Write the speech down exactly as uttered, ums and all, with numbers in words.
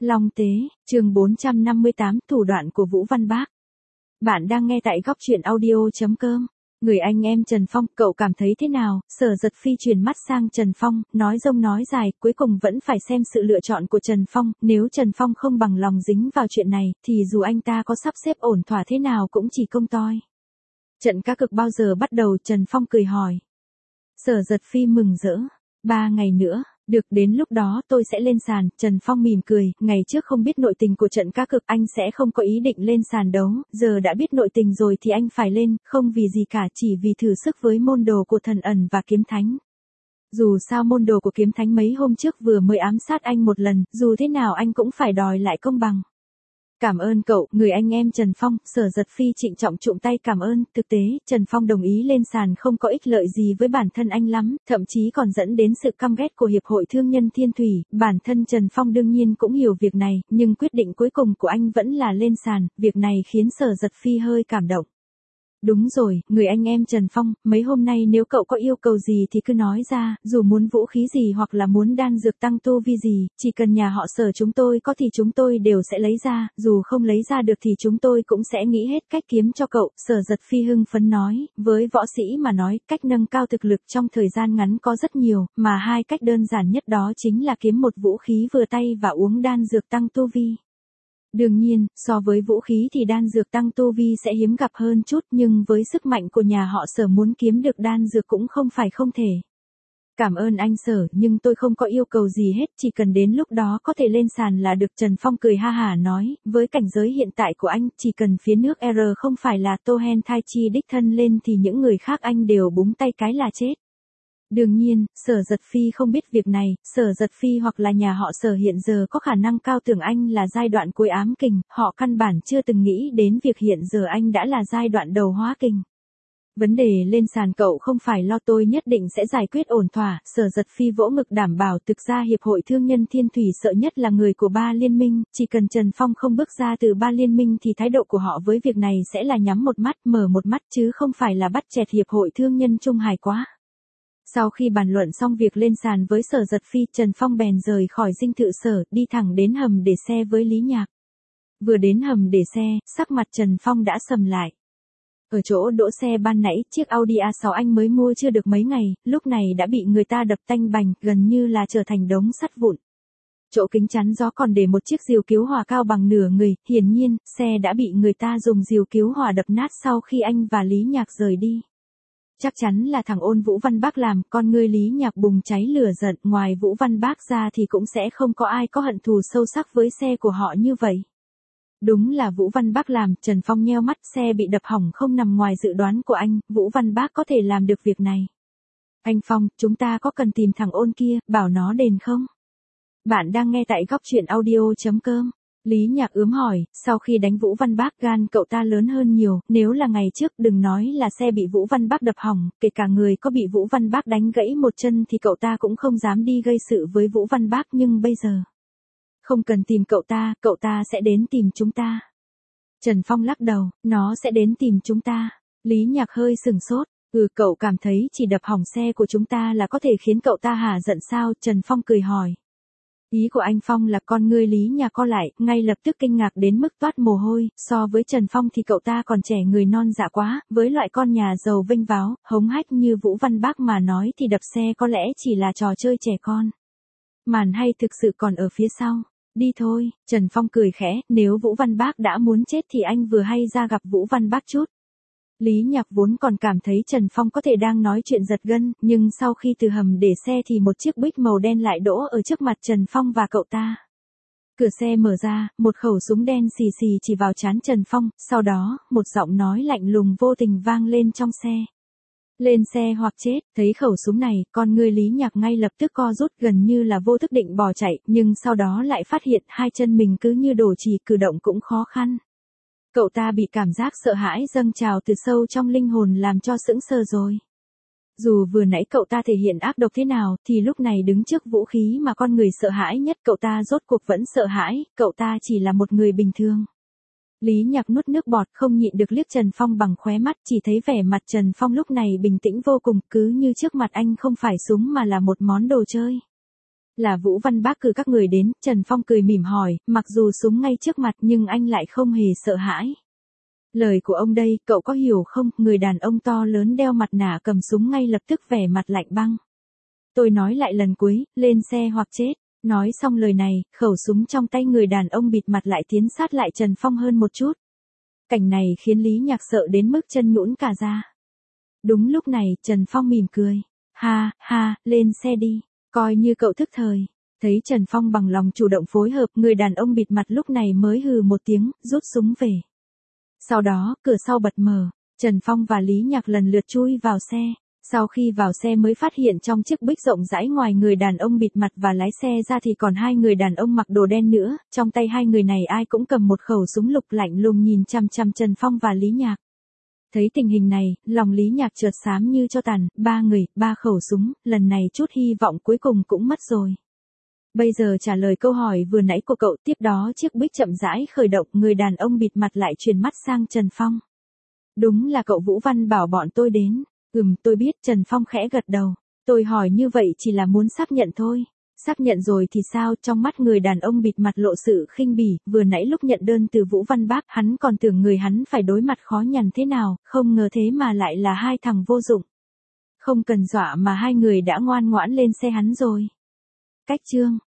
Long Tế, chương bốn trăm năm mươi tám, thủ đoạn của Vũ Văn Bác. Bạn đang nghe tại góc truyện audio chấm com. Người anh em Trần Phong, cậu cảm thấy thế nào? Sở Giật Phi chuyển mắt sang Trần Phong, nói dông nói dài, cuối cùng vẫn phải xem sự lựa chọn của Trần Phong. Nếu Trần Phong không bằng lòng dính vào chuyện này, thì dù anh ta có sắp xếp ổn thỏa thế nào cũng chỉ công toi. Trận cá cược bao giờ bắt đầu? Trần Phong cười hỏi. Sở Giật Phi mừng rỡ. Ba ngày nữa. Được, đến lúc đó tôi sẽ lên sàn. Trần Phong mỉm cười, ngày trước không biết nội tình của trận cá cược anh sẽ không có ý định lên sàn đấu, giờ đã biết nội tình rồi thì anh phải lên, không vì gì cả, chỉ vì thử sức với môn đồ của Thần Ẩn và Kiếm Thánh. Dù sao môn đồ của Kiếm Thánh mấy hôm trước vừa mới ám sát anh một lần, dù thế nào anh cũng phải đòi lại công bằng. Cảm ơn cậu, người anh em Trần Phong. Sở Giật Phi trịnh trọng chụm tay cảm ơn. Thực tế, Trần Phong đồng ý lên sàn không có ích lợi gì với bản thân anh lắm, thậm chí còn dẫn đến sự căm ghét của Hiệp hội Thương nhân Thiên Thủy. Bản thân Trần Phong đương nhiên cũng hiểu việc này, nhưng quyết định cuối cùng của anh vẫn là lên sàn. Việc này khiến Sở Giật Phi hơi cảm động. Đúng rồi, người anh em Trần Phong, mấy hôm nay nếu cậu có yêu cầu gì thì cứ nói ra, dù muốn vũ khí gì hoặc là muốn đan dược tăng tu vi gì, chỉ cần nhà họ Sở chúng tôi có thì chúng tôi đều sẽ lấy ra, dù không lấy ra được thì chúng tôi cũng sẽ nghĩ hết cách kiếm cho cậu. Sở Giật Phi hưng phấn nói, với võ sĩ mà nói, cách nâng cao thực lực trong thời gian ngắn có rất nhiều, mà hai cách đơn giản nhất đó chính là kiếm một vũ khí vừa tay và uống đan dược tăng tu vi. Đương nhiên, so với vũ khí thì đan dược tăng tu vi sẽ hiếm gặp hơn chút, nhưng với sức mạnh của nhà họ Sở muốn kiếm được đan dược cũng không phải không thể. Cảm ơn anh Sở, nhưng tôi không có yêu cầu gì hết, chỉ cần đến lúc đó có thể lên sàn là được. Trần Phong cười ha hả nói, với cảnh giới hiện tại của anh, chỉ cần phía nước R không phải là Tohen Tai Chi đích thân lên thì những người khác anh đều búng tay cái là chết. Đương nhiên, Sở Giật Phi không biết việc này, Sở Giật Phi hoặc là nhà họ Sở hiện giờ có khả năng cao tưởng anh là giai đoạn cuối ám kình, họ căn bản chưa từng nghĩ đến việc hiện giờ anh đã là giai đoạn đầu hóa kình. Vấn đề lên sàn cậu không phải lo, tôi nhất định sẽ giải quyết ổn thỏa. Sở Giật Phi vỗ ngực đảm bảo. Thực ra Hiệp hội Thương nhân Thiên Thủy sợ nhất là người của ba liên minh, chỉ cần Trần Phong không bước ra từ ba liên minh thì thái độ của họ với việc này sẽ là nhắm một mắt mở một mắt chứ không phải là bắt chẹt Hiệp hội Thương nhân Trung Hải quá. Sau khi bàn luận xong việc lên sàn với Sở Giật Phi, Trần Phong bèn rời khỏi dinh thự Sở, đi thẳng đến hầm để xe với Lý Nhạc. Vừa đến hầm để xe, sắc mặt Trần Phong đã sầm lại. Ở chỗ đỗ xe ban nãy, chiếc Audi A sáu anh mới mua chưa được mấy ngày, lúc này đã bị người ta đập tanh bành, gần như là trở thành đống sắt vụn. Chỗ kính chắn gió còn để một chiếc diều cứu hỏa cao bằng nửa người, hiển nhiên, xe đã bị người ta dùng diều cứu hỏa đập nát sau khi anh và Lý Nhạc rời đi. Chắc chắn là thằng ôn Vũ Văn Bác làm. Con ngươi Lý Nhạc bùng cháy lửa giận, ngoài Vũ Văn Bác ra thì cũng sẽ không có ai có hận thù sâu sắc với xe của họ như vậy. Đúng là Vũ Văn Bác làm. Trần Phong nheo mắt, xe bị đập hỏng không nằm ngoài dự đoán của anh, Vũ Văn Bác có thể làm được việc này. Anh Phong, chúng ta có cần tìm thằng ôn kia, bảo nó đền không? Bạn đang nghe tại góc truyện audio chấm com. Lý Nhạc ướm hỏi, sau khi đánh Vũ Văn Bác gan cậu ta lớn hơn nhiều, nếu là ngày trước đừng nói là xe bị Vũ Văn Bác đập hỏng, kể cả người có bị Vũ Văn Bác đánh gãy một chân thì cậu ta cũng không dám đi gây sự với Vũ Văn Bác, nhưng bây giờ. Không cần tìm cậu ta, cậu ta sẽ đến tìm chúng ta. Trần Phong lắc đầu, nó sẽ đến tìm chúng ta. Lý Nhạc hơi sừng sốt, ừ cậu cảm thấy chỉ đập hỏng xe của chúng ta là có thể khiến cậu ta hả giận sao? Trần Phong cười hỏi. Ý của anh Phong là con ngươi Lý Nhạc co lại, ngay lập tức kinh ngạc đến mức toát mồ hôi, so với Trần Phong thì cậu ta còn trẻ người non dạ quá, với loại con nhà giàu vênh váo, hống hách như Vũ Văn Bác mà nói thì đập xe có lẽ chỉ là trò chơi trẻ con. Màn hay thực sự còn ở phía sau. Đi thôi, Trần Phong cười khẽ, nếu Vũ Văn Bác đã muốn chết thì anh vừa hay ra gặp Vũ Văn Bác chút. Lý Nhạc vốn còn cảm thấy Trần Phong có thể đang nói chuyện giật gân, nhưng sau khi từ hầm để xe thì một chiếc Buick màu đen lại đỗ ở trước mặt Trần Phong và cậu ta. Cửa xe mở ra, một khẩu súng đen xì xì chỉ vào trán Trần Phong, sau đó, một giọng nói lạnh lùng vô tình vang lên trong xe. Lên xe hoặc chết. Thấy khẩu súng này, con ngươi Lý Nhạc ngay lập tức co rút, gần như là vô thức định bỏ chạy, nhưng sau đó lại phát hiện hai chân mình cứ như đổ chì, cử động cũng khó khăn. Cậu ta bị cảm giác sợ hãi dâng trào từ sâu trong linh hồn làm cho sững sờ rồi. Dù vừa nãy cậu ta thể hiện ác độc thế nào, thì lúc này đứng trước vũ khí mà con người sợ hãi nhất, cậu ta rốt cuộc vẫn sợ hãi, cậu ta chỉ là một người bình thường. Lý Nhạc nuốt nước bọt, không nhịn được liếc Trần Phong bằng khóe mắt, chỉ thấy vẻ mặt Trần Phong lúc này bình tĩnh vô cùng, cứ như trước mặt anh không phải súng mà là một món đồ chơi. Là Vũ Văn Bác cử các người đến, Trần Phong cười mỉm hỏi, mặc dù súng ngay trước mặt nhưng anh lại không hề sợ hãi. Lời của ông đây, cậu có hiểu không, người đàn ông to lớn đeo mặt nạ cầm súng ngay lập tức vẻ mặt lạnh băng. Tôi nói lại lần cuối, lên xe hoặc chết. Nói xong lời này, khẩu súng trong tay người đàn ông bịt mặt lại tiến sát lại Trần Phong hơn một chút. Cảnh này khiến Lý Nhạc sợ đến mức chân nhũn cả ra. Đúng lúc này, Trần Phong mỉm cười. Ha, ha, lên xe đi, coi như cậu thức thời. Thấy Trần Phong bằng lòng chủ động phối hợp, người đàn ông bịt mặt lúc này mới hừ một tiếng, rút súng về. Sau đó, cửa sau bật mở, Trần Phong và Lý Nhạc lần lượt chui vào xe. Sau khi vào xe mới phát hiện trong chiếc bích rộng rãi ngoài người đàn ông bịt mặt và lái xe ra thì còn hai người đàn ông mặc đồ đen nữa, trong tay hai người này ai cũng cầm một khẩu súng lục lạnh lùng nhìn chằm chằm Trần Phong và Lý Nhạc. Thấy tình hình này, lòng Lý Nhạc chợt xám như cho tàn, ba người, ba khẩu súng, lần này chút hy vọng cuối cùng cũng mất rồi. Bây giờ trả lời câu hỏi vừa nãy của cậu, tiếp đó chiếc bích chậm rãi khởi động, người đàn ông bịt mặt lại chuyển mắt sang Trần Phong. Đúng là cậu Vũ Văn bảo bọn tôi đến. Ừm, tôi biết, Trần Phong khẽ gật đầu. Tôi hỏi như vậy chỉ là muốn xác nhận thôi. Xác nhận rồi thì sao? Trong mắt người đàn ông bịt mặt lộ sự khinh bỉ, vừa nãy lúc nhận đơn từ Vũ Văn Bác, hắn còn tưởng người hắn phải đối mặt khó nhằn thế nào, không ngờ thế mà lại là hai thằng vô dụng. Không cần dọa mà hai người đã ngoan ngoãn lên xe hắn rồi. Cách chương